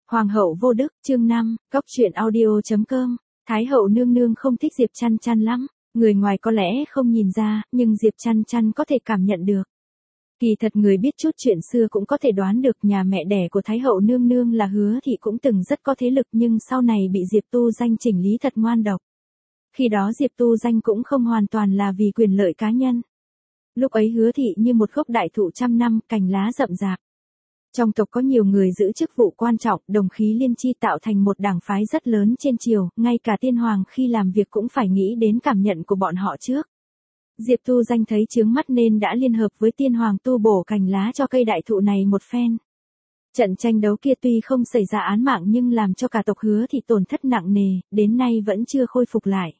Hoàng hậu vô đức, chương 5, góc truyện audio.com. Thái hậu nương nương không thích Diệp Chăn Chăn lắm, người ngoài có lẽ không nhìn ra, nhưng Diệp Chăn Chăn có thể cảm nhận được. Kỳ thật người biết chút chuyện xưa cũng có thể đoán được nhà mẹ đẻ của Thái hậu nương nương là Hứa Thị cũng từng rất có thế lực, nhưng sau này bị Diệp Tu Danh chỉnh lý thật ngoan độc. Khi đó Diệp Tu Danh cũng không hoàn toàn là vì quyền lợi cá nhân. Lúc ấy Hứa Thị như một gốc đại thụ trăm năm, cành lá rậm rạp. Trong tộc có nhiều người giữ chức vụ quan trọng, đồng khí liên chi tạo thành một đảng phái rất lớn trên triều, ngay cả tiên hoàng khi làm việc cũng phải nghĩ đến cảm nhận của bọn họ trước. Diệp Tu Danh thấy chướng mắt nên đã liên hợp với tiên hoàng tu bổ cành lá cho cây đại thụ này một phen. Trận tranh đấu kia tuy không xảy ra án mạng nhưng làm cho cả tộc Hứa Thị tổn thất nặng nề, đến nay vẫn chưa khôi phục lại.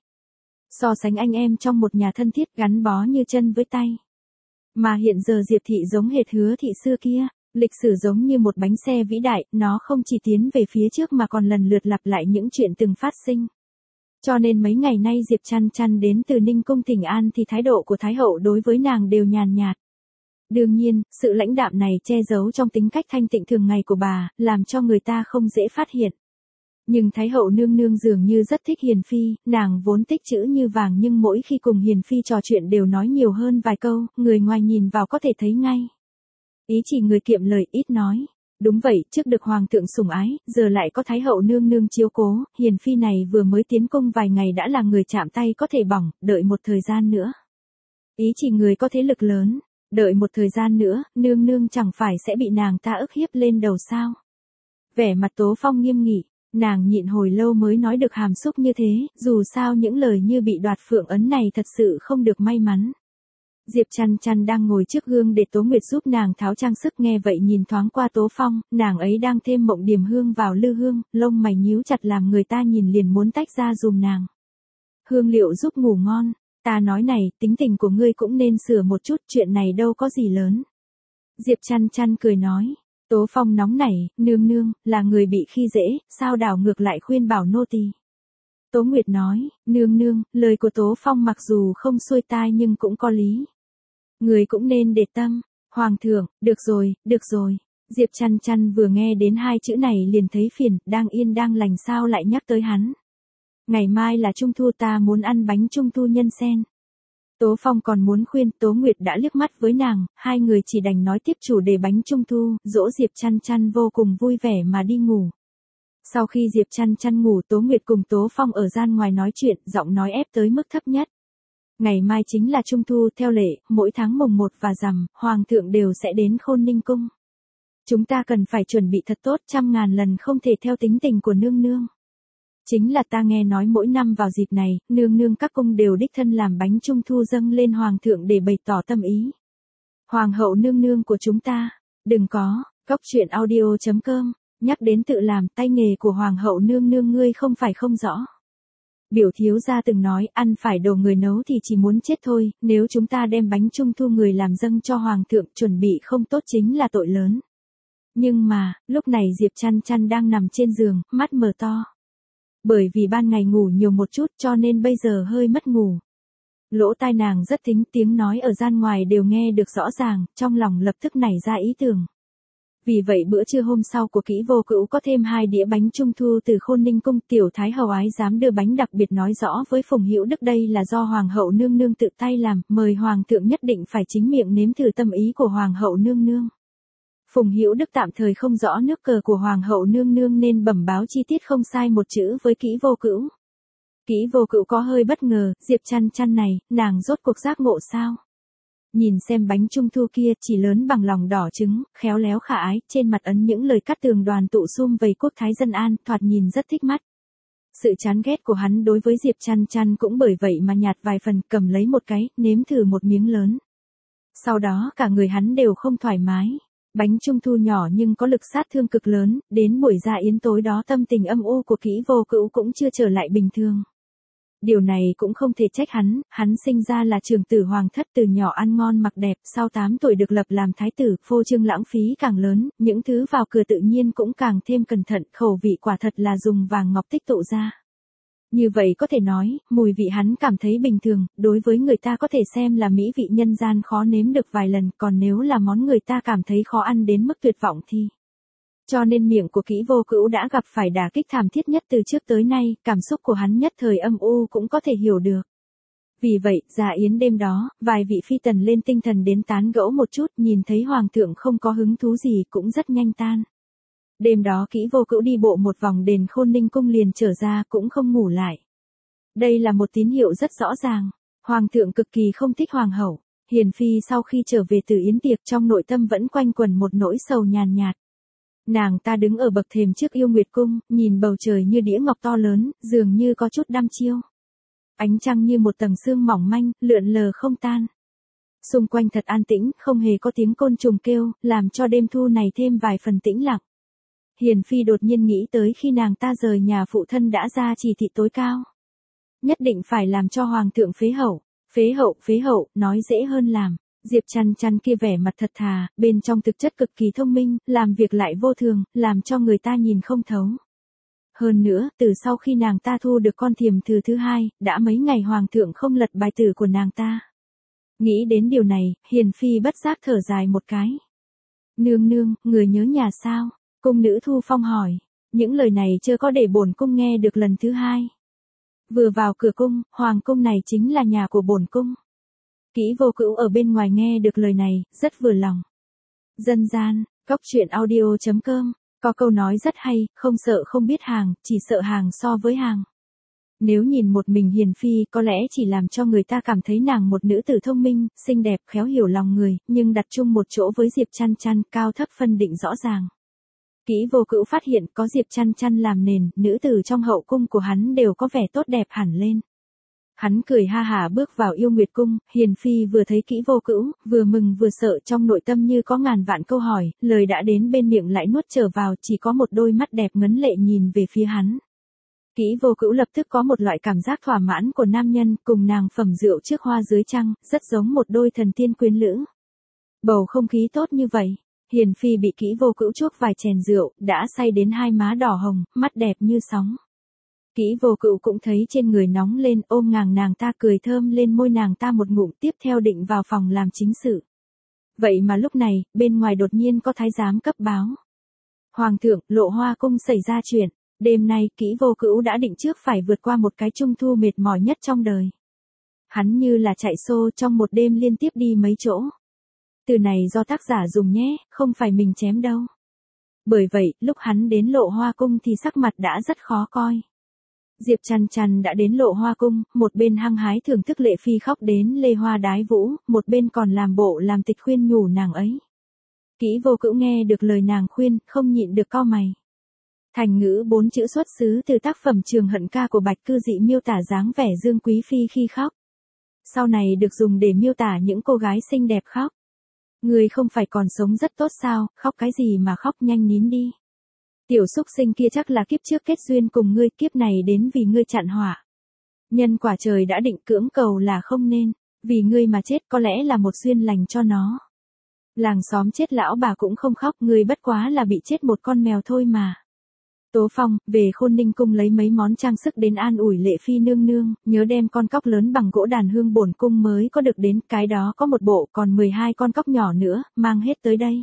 So sánh anh em trong một nhà thân thiết gắn bó như chân với tay. Mà hiện giờ Diệp Thị giống hệt Hứa Thị xưa kia. Lịch sử giống như một bánh xe vĩ đại, nó không chỉ tiến về phía trước mà còn lần lượt lặp lại những chuyện từng phát sinh. Cho nên mấy ngày nay Diệp Chăn Chăn đến từ Ninh Cung thỉnh an thì thái độ của Thái hậu đối với nàng đều nhàn nhạt. Đương nhiên, sự lãnh đạm này che giấu trong tính cách thanh tịnh thường ngày của bà, làm cho người ta không dễ phát hiện. Nhưng Thái hậu nương nương dường như rất thích Hiền Phi, nàng vốn tích chữ như vàng nhưng mỗi khi cùng Hiền Phi trò chuyện đều nói nhiều hơn vài câu, người ngoài nhìn vào có thể thấy ngay. Ý chỉ người kiệm lời ít nói. Đúng vậy, trước được hoàng thượng sủng ái, giờ lại có Thái hậu nương nương chiếu cố, Hiền Phi này vừa mới tiến cung vài ngày đã là người chạm tay có thể bỏng, đợi một thời gian nữa. Ý chỉ người có thế lực lớn, đợi một thời gian nữa, nương nương chẳng phải sẽ bị nàng ta ức hiếp lên đầu sao. Vẻ mặt Tố Phong nghiêm nghị, nàng nhịn hồi lâu mới nói được hàm xúc như thế, dù sao những lời như bị đoạt phượng ấn này thật sự không được may mắn. Diệp Chăn Chăn đang ngồi trước gương để Tố Nguyệt giúp nàng tháo trang sức, nghe vậy nhìn thoáng qua Tố Phong, nàng ấy đang thêm mộng điểm hương vào lư hương, lông mày nhíu chặt làm người ta nhìn liền muốn tách ra dùm nàng. Hương liệu giúp ngủ ngon, ta nói này, tính tình của ngươi cũng nên sửa một chút, chuyện này đâu có gì lớn. Diệp Chăn Chăn cười nói, Tố Phong nóng nảy, nương nương, là người bị khi dễ, sao đảo ngược lại khuyên bảo nô tỳ. Tố Nguyệt nói, nương nương, lời của Tố Phong mặc dù không xuôi tai nhưng cũng có lý. Người cũng nên để tâm. Hoàng thượng, được rồi. Diệp Chăn Chăn vừa nghe đến hai chữ này liền thấy phiền, đang yên đang lành sao lại nhắc tới hắn. Ngày mai là Trung thu, ta muốn ăn bánh Trung thu nhân sen. Tố Phong còn muốn khuyên, Tố Nguyệt đã liếc mắt với nàng, hai người chỉ đành nói tiếp chủ đề bánh Trung thu, dỗ Diệp Chăn Chăn vô cùng vui vẻ mà đi ngủ. Sau khi Diệp Chăn Chăn ngủ, Tố Nguyệt cùng Tố Phong ở gian ngoài nói chuyện, giọng nói ép tới mức thấp nhất. Ngày mai chính là Trung thu, theo lệ, mỗi tháng mùng 1 và rằm, Hoàng thượng đều sẽ đến Khôn Ninh Cung. Chúng ta cần phải chuẩn bị thật tốt, 100.000 lần không thể theo tính tình của nương nương. Chính là ta nghe nói mỗi năm vào dịp này, nương nương các cung đều đích thân làm bánh Trung thu dâng lên Hoàng thượng để bày tỏ tâm ý. Hoàng hậu nương nương của chúng ta, đừng có, góc truyện audio.com, nhắc đến tự làm, tay nghề của Hoàng hậu nương nương ngươi không phải không rõ. Biểu thiếu gia từng nói, ăn phải đồ người nấu thì chỉ muốn chết thôi, nếu chúng ta đem bánh Trung thu người làm dâng cho Hoàng thượng chuẩn bị không tốt chính là tội lớn. Nhưng mà, lúc này Diệp Chăn Chăn đang nằm trên giường, mắt mở to. Bởi vì ban ngày ngủ nhiều một chút cho nên bây giờ hơi mất ngủ. Lỗ tai nàng rất thính, tiếng nói ở gian ngoài đều nghe được rõ ràng, trong lòng lập tức nảy ra ý tưởng. Vì vậy bữa trưa hôm sau của Kỷ Vô Cữu có thêm 2 đĩa bánh Trung thu từ Khôn Ninh Cung, tiểu thái hậu ái dám đưa bánh đặc biệt nói rõ với Phùng Hữu Đức đây là do Hoàng hậu nương nương tự tay làm, mời Hoàng thượng nhất định phải chính miệng nếm thử tâm ý của Hoàng hậu nương nương. Phùng Hữu Đức tạm thời không rõ nước cờ của Hoàng hậu nương nương nên bẩm báo chi tiết không sai một chữ với Kỷ Vô Cữu. Kỷ Vô Cữu có hơi bất ngờ, Diệp Chăn Chăn này, nàng rốt cuộc giác ngộ sao? Nhìn xem bánh Trung thu kia chỉ lớn bằng lòng đỏ trứng, khéo léo khả ái, trên mặt ấn những lời cắt tường đoàn tụ sum vầy quốc thái dân an, thoạt nhìn rất thích mắt. Sự chán ghét của hắn đối với Diệp Chăn Chăn cũng bởi vậy mà nhạt vài phần, cầm lấy một cái, nếm thử một miếng lớn. Sau đó cả người hắn đều không thoải mái. Bánh Trung thu nhỏ nhưng có lực sát thương cực lớn, đến buổi ra yến tối đó tâm tình âm u của Kỷ Vô Cữu cũng chưa trở lại bình thường. Điều này cũng không thể trách hắn sinh ra là trưởng tử hoàng thất, từ nhỏ ăn ngon mặc đẹp, sau 8 tuổi được lập làm thái tử, phô trương lãng phí càng lớn, những thứ vào cửa tự nhiên cũng càng thêm cẩn thận, khẩu vị quả thật là dùng vàng ngọc tích tụ ra. Như vậy có thể nói, mùi vị hắn cảm thấy bình thường, đối với người ta có thể xem là mỹ vị nhân gian khó nếm được vài lần, còn nếu là món người ta cảm thấy khó ăn đến mức tuyệt vọng thì Cho nên miệng của Kỷ Vô Cữu đã gặp phải đả kích thảm thiết nhất từ trước tới nay, cảm xúc của hắn nhất thời âm u cũng có thể hiểu được. Vì vậy, dạ yến đêm đó, vài vị phi tần lên tinh thần đến tán gẫu một chút, nhìn thấy hoàng thượng không có hứng thú gì cũng rất nhanh tan. Đêm đó Kỷ Vô Cữu đi bộ một vòng đền Khôn Ninh cung liền trở ra cũng không ngủ lại. Đây là một tín hiệu rất rõ ràng. Hoàng thượng cực kỳ không thích hoàng hậu. Hiền phi sau khi trở về từ yến tiệc trong nội tâm vẫn quanh quẩn một nỗi sầu nhàn nhạt. Nàng ta đứng ở bậc thềm trước Yêu Nguyệt cung, nhìn bầu trời như đĩa ngọc to lớn, dường như có chút đăm chiêu. Ánh trăng như một tầng sương mỏng manh, lượn lờ không tan. Xung quanh thật an tĩnh, không hề có tiếng côn trùng kêu, làm cho đêm thu này thêm vài phần tĩnh lặng. Hiền phi đột nhiên nghĩ tới khi nàng ta rời nhà phụ thân đã ra chỉ thị tối cao. Nhất định phải làm cho hoàng thượng phế hậu. Phế hậu, nói dễ hơn làm. Diệp Chăn Chăn kia vẻ mặt thật thà, bên trong thực chất cực kỳ thông minh, làm việc lại vô thường, làm cho người ta nhìn không thấu. Hơn nữa, từ sau khi nàng ta thu được con thiềm thử thứ hai, đã mấy ngày hoàng thượng không lật bài tử của nàng ta. Nghĩ đến điều này, Hiền phi bất giác thở dài một cái. Nương nương, người nhớ nhà sao? Cung nữ Thu Phong hỏi. Những lời này chưa có để bổn cung nghe được lần thứ hai. Vừa vào cửa cung, hoàng cung này chính là nhà của bổn cung. Kỷ Vô Cữu ở bên ngoài nghe được lời này, rất vừa lòng. Dân gian, cóc truyện audio.com, có câu nói rất hay, không sợ không biết hàng, chỉ sợ hàng so với hàng. Nếu nhìn một mình Hiền phi có lẽ chỉ làm cho người ta cảm thấy nàng một nữ tử thông minh, xinh đẹp, khéo hiểu lòng người, nhưng đặt chung một chỗ với Diệp Chăn Chăn, cao thấp phân định rõ ràng. Kỷ Vô Cữu phát hiện có Diệp Chăn Chăn làm nền, nữ tử trong hậu cung của hắn đều có vẻ tốt đẹp hẳn lên. Hắn cười ha hả bước vào Yêu Nguyệt cung, Hiền phi vừa thấy Kỷ Vô Cữu, vừa mừng vừa sợ, trong nội tâm như có ngàn vạn câu hỏi, lời đã đến bên miệng lại nuốt trở vào, chỉ có một đôi mắt đẹp ngấn lệ nhìn về phía hắn. Kỷ Vô Cữu lập tức có một loại cảm giác thỏa mãn của nam nhân, cùng nàng phẩm rượu trước hoa dưới trăng, rất giống một đôi thần tiên quyến lữ. Bầu không khí tốt như vậy, Hiền phi bị Kỷ Vô Cữu chuốc vài chén rượu, đã say đến hai má đỏ hồng, mắt đẹp như sóng. Kỷ Vô Cữu cũng thấy trên người nóng lên, ôm ngang nàng ta cười thơm lên môi nàng ta một ngụm, tiếp theo định vào phòng làm chính sự. Vậy mà lúc này, bên ngoài đột nhiên có thái giám cấp báo. Hoàng thượng, Lộ Hoa cung xảy ra chuyện. Đêm nay, Kỷ Vô Cữu đã định trước phải vượt qua một cái trung thu mệt mỏi nhất trong đời. Hắn như là chạy xô trong một đêm liên tiếp đi mấy chỗ. Từ này do tác giả dùng nhé, không phải mình chém đâu. Bởi vậy, lúc hắn đến Lộ Hoa cung thì sắc mặt đã rất khó coi. Diệp Chăn Chăn đã đến Lộ Hoa cung, một bên hăng hái thưởng thức Lệ phi khóc đến lê hoa đái vũ, một bên còn làm bộ làm tịch khuyên nhủ nàng ấy. Kỷ Vô Cữu nghe được lời nàng khuyên, không nhịn được cau mày. Thành ngữ 4 chữ xuất xứ từ tác phẩm Trường Hận Ca của Bạch Cư Dị miêu tả dáng vẻ Dương Quý phi khi khóc. Sau này được dùng để miêu tả những cô gái xinh đẹp khóc. Người không phải còn sống rất tốt sao, khóc cái gì mà khóc, nhanh nín đi. Tiểu xúc sinh kia chắc là kiếp trước kết duyên cùng ngươi, kiếp này đến vì ngươi chặn họa. Nhân quả trời đã định, cưỡng cầu là không nên, vì ngươi mà chết có lẽ là một duyên lành cho nó. Làng xóm chết lão bà cũng không khóc, ngươi bất quá là bị chết một con mèo thôi mà. Tố Phong, về Khôn Ninh cung lấy mấy món trang sức đến an ủi Lệ phi nương nương, nhớ đem con cóc lớn bằng gỗ đàn hương bổn cung mới có được đến, cái đó có một bộ, còn 12 con cóc nhỏ nữa, mang hết tới đây.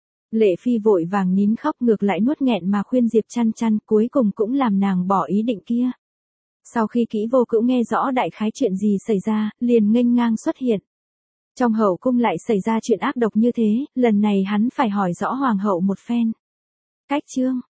Lệ phi vội vàng nín khóc, ngược lại nuốt nghẹn mà khuyên Diệp Chăn Chăn, cuối cùng cũng làm nàng bỏ ý định kia. Sau khi Kỷ Vô Cữu nghe rõ đại khái chuyện gì xảy ra, liền nghênh ngang xuất hiện. Trong hậu cung lại xảy ra chuyện ác độc như thế, lần này hắn phải hỏi rõ hoàng hậu một phen. Cách chương